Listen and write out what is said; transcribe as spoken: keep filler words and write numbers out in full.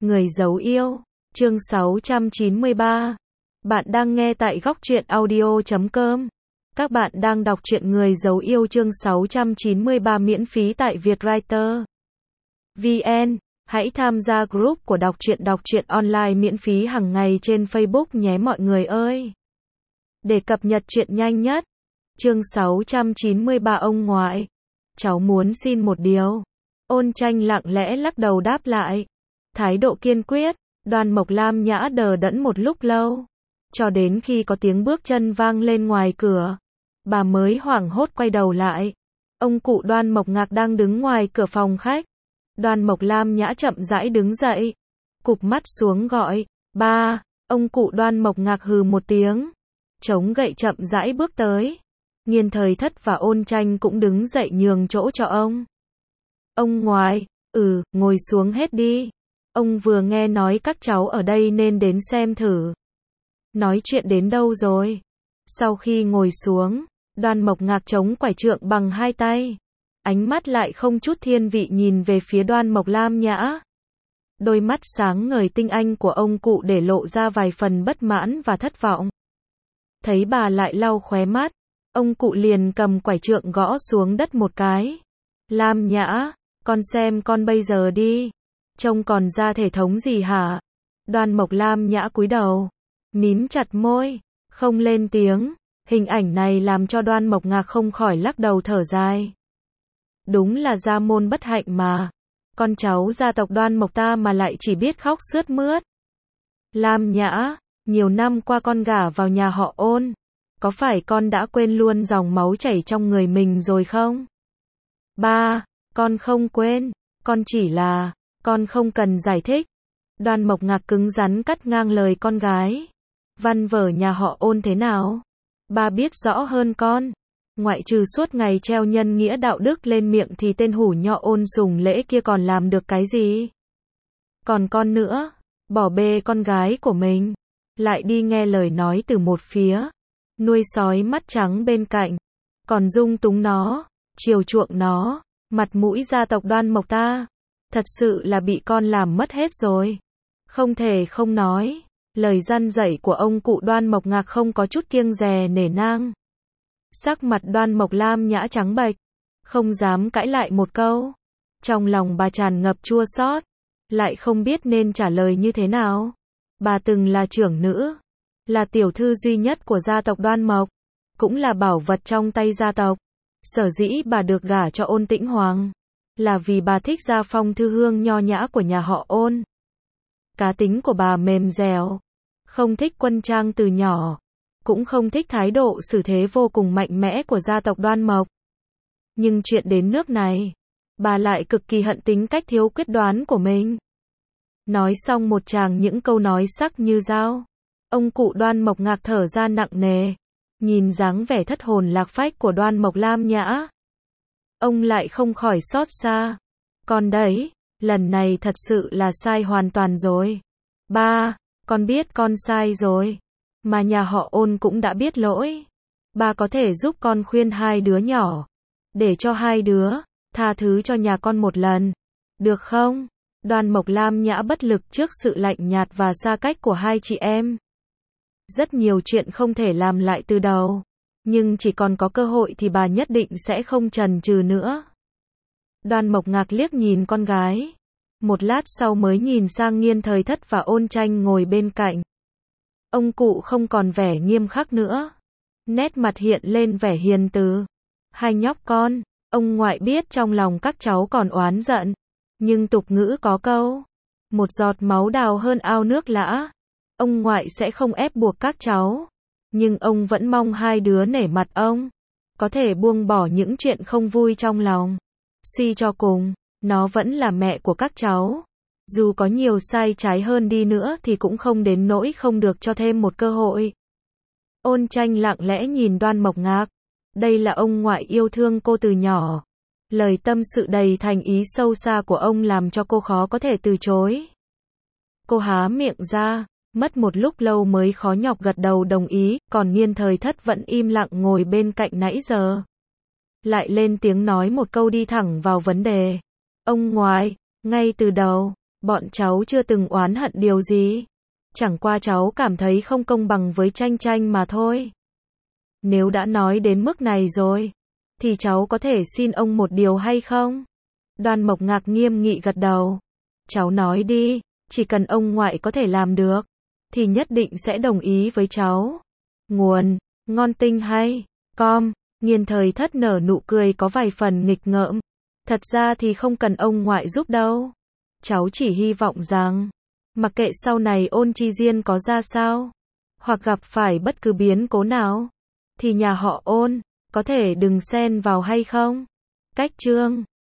Người giấu yêu, chương sáu trăm chín mươi ba. Bạn đang nghe tại góc truyện audio chấm com. Các bạn đang đọc truyện Người giấu yêu chương sáu trăm chín mươi ba miễn phí tại Vietwriter chấm vn. Hãy tham gia group của đọc truyện đọc truyện online miễn phí hàng ngày trên Facebook nhé mọi người ơi. Để cập nhật truyện nhanh nhất. Chương sáu trăm chín mươi ba ông ngoại. Cháu muốn xin một điều. Ôn Tranh lặng lẽ lắc đầu đáp lại. Thái độ kiên quyết. Đoan Mộc Lam Nhã đờ đẫn một lúc lâu. Cho đến khi có tiếng bước chân vang lên ngoài cửa. Bà mới hoảng hốt quay đầu lại. Ông cụ Đoan Mộc Ngạc đang đứng ngoài cửa phòng khách. Đoan Mộc Lam Nhã chậm rãi đứng dậy. Cụp mắt xuống gọi. Ba. Ông cụ Đoan Mộc Ngạc hừ một tiếng. Chống gậy chậm rãi bước tới. Nghiên Thời Thất và Ôn Tranh cũng đứng dậy nhường chỗ cho ông. Ông ngoại. Ừ, ngồi xuống hết đi. Ông vừa nghe nói các cháu ở đây nên đến xem thử. Nói chuyện đến đâu rồi? Sau khi ngồi xuống, Đoan Mộc Ngạc chống quải trượng bằng hai tay. Ánh mắt lại không chút thiên vị nhìn về phía Đoan Mộc Lam Nhã. Đôi mắt sáng ngời tinh anh của ông cụ để lộ ra vài phần bất mãn và thất vọng. Thấy bà lại lau khóe mắt, ông cụ liền cầm quải trượng gõ xuống đất một cái. Lam Nhã, con xem con bây giờ đi. Trông còn ra thể thống gì hả? Đoan Mộc Lam Nhã cúi đầu, mím chặt môi, không lên tiếng. Hình ảnh này làm cho Đoan Mộc Ngạc không khỏi lắc đầu thở dài. Đúng là gia môn bất hạnh mà. Con cháu gia tộc Đoan Mộc ta mà lại chỉ biết khóc sướt mướt. Lam Nhã, nhiều năm qua con gả vào nhà họ Ôn. Có phải con đã quên luôn dòng máu chảy trong người mình rồi không? Ba, con không quên. Con chỉ là... Con không cần giải thích. Đoan Mộc Ngạc cứng rắn cắt ngang lời con gái. Văn vở nhà họ Ôn thế nào? Ba biết rõ hơn con. Ngoại trừ suốt ngày treo nhân nghĩa đạo đức lên miệng thì tên hủ nhọ Ôn Sùng Lễ kia còn làm được cái gì? Còn con nữa, bỏ bê con gái của mình, lại đi nghe lời nói từ một phía, nuôi sói mắt trắng bên cạnh, còn dung túng nó, chiều chuộng nó, mặt mũi gia tộc Đoan Mộc ta. Thật sự là bị con làm mất hết rồi. Không thể không nói, lời răn dạy của ông cụ Đoan Mộc Ngạc không có chút kiêng dè nể nang. Sắc mặt Đoan Mộc Lam Nhã trắng bệch, không dám cãi lại một câu. Trong lòng bà tràn ngập chua xót, lại không biết nên trả lời như thế nào. Bà từng là trưởng nữ, là tiểu thư duy nhất của gia tộc Đoan Mộc, cũng là bảo vật trong tay gia tộc. Sở dĩ bà được gả cho Ôn Tĩnh Hoàng, là vì bà thích gia phong thư hương nho nhã của nhà họ Ôn. Cá tính của bà mềm dẻo, không thích quân trang từ nhỏ, cũng không thích thái độ xử thế vô cùng mạnh mẽ của gia tộc Đoan Mộc. Nhưng chuyện đến nước này, bà lại cực kỳ hận tính cách thiếu quyết đoán của mình. Nói xong một tràng những câu nói sắc như dao, ông cụ Đoan Mộc Ngạc thở ra nặng nề, nhìn dáng vẻ thất hồn lạc phách của Đoan Mộc Lam Nhã. Ông lại không khỏi xót xa. Con đấy, lần này thật sự là sai hoàn toàn rồi. Ba, con biết con sai rồi. Mà nhà họ Ôn cũng đã biết lỗi. Ba có thể giúp con khuyên hai đứa nhỏ. Để cho hai đứa, tha thứ cho nhà con một lần. Được không? Đoan Mộc Lam Nhã bất lực trước sự lạnh nhạt và xa cách của hai chị em. Rất nhiều chuyện không thể làm lại từ đầu. Nhưng chỉ còn có cơ hội thì bà nhất định sẽ không chần chừ nữa. Đoan Mộc Ngạc liếc nhìn con gái. Một lát sau mới nhìn sang Nghiên Thời Thất và Ôn Tranh ngồi bên cạnh. Ông cụ không còn vẻ nghiêm khắc nữa. Nét mặt hiện lên vẻ hiền từ. Hai nhóc con, ông ngoại biết trong lòng các cháu còn oán giận. Nhưng tục ngữ có câu. Một giọt máu đào hơn ao nước lã. Ông ngoại sẽ không ép buộc các cháu. Nhưng ông vẫn mong hai đứa nể mặt ông, có thể buông bỏ những chuyện không vui trong lòng. Suy cho cùng, nó vẫn là mẹ của các cháu. Dù có nhiều sai trái hơn đi nữa thì cũng không đến nỗi không được cho thêm một cơ hội. Ôn Tranh lặng lẽ nhìn Đoan Mộc Ngạc. Đây là ông ngoại yêu thương cô từ nhỏ. Lời tâm sự đầy thành ý sâu xa của ông làm cho cô khó có thể từ chối. Cô há miệng ra. Mất một lúc lâu mới khó nhọc gật đầu đồng ý, còn Nghiên Thời Thất vẫn im lặng ngồi bên cạnh nãy giờ. Lại lên tiếng nói một câu đi thẳng vào vấn đề. Ông ngoại, ngay từ đầu, Bọn cháu chưa từng oán hận điều gì. Chẳng qua cháu cảm thấy không công bằng với Tranh Tranh mà thôi. Nếu đã nói đến mức này rồi, thì cháu có thể xin ông một điều hay không? Đoan Mộc Ngạc nghiêm nghị gật đầu. Cháu nói đi, chỉ cần ông ngoại có thể làm được, thì nhất định sẽ đồng ý với cháu. Nguồn, ngon tinh hay, com, Nghiên Thời Thất nở nụ cười có vài phần nghịch ngợm. Thật ra thì không cần ông ngoại giúp đâu. Cháu chỉ hy vọng rằng, mặc kệ sau này Ôn Chi Diên có ra sao, hoặc gặp phải bất cứ biến cố nào, thì nhà họ Ôn, có thể đừng xen vào hay không? Cách chương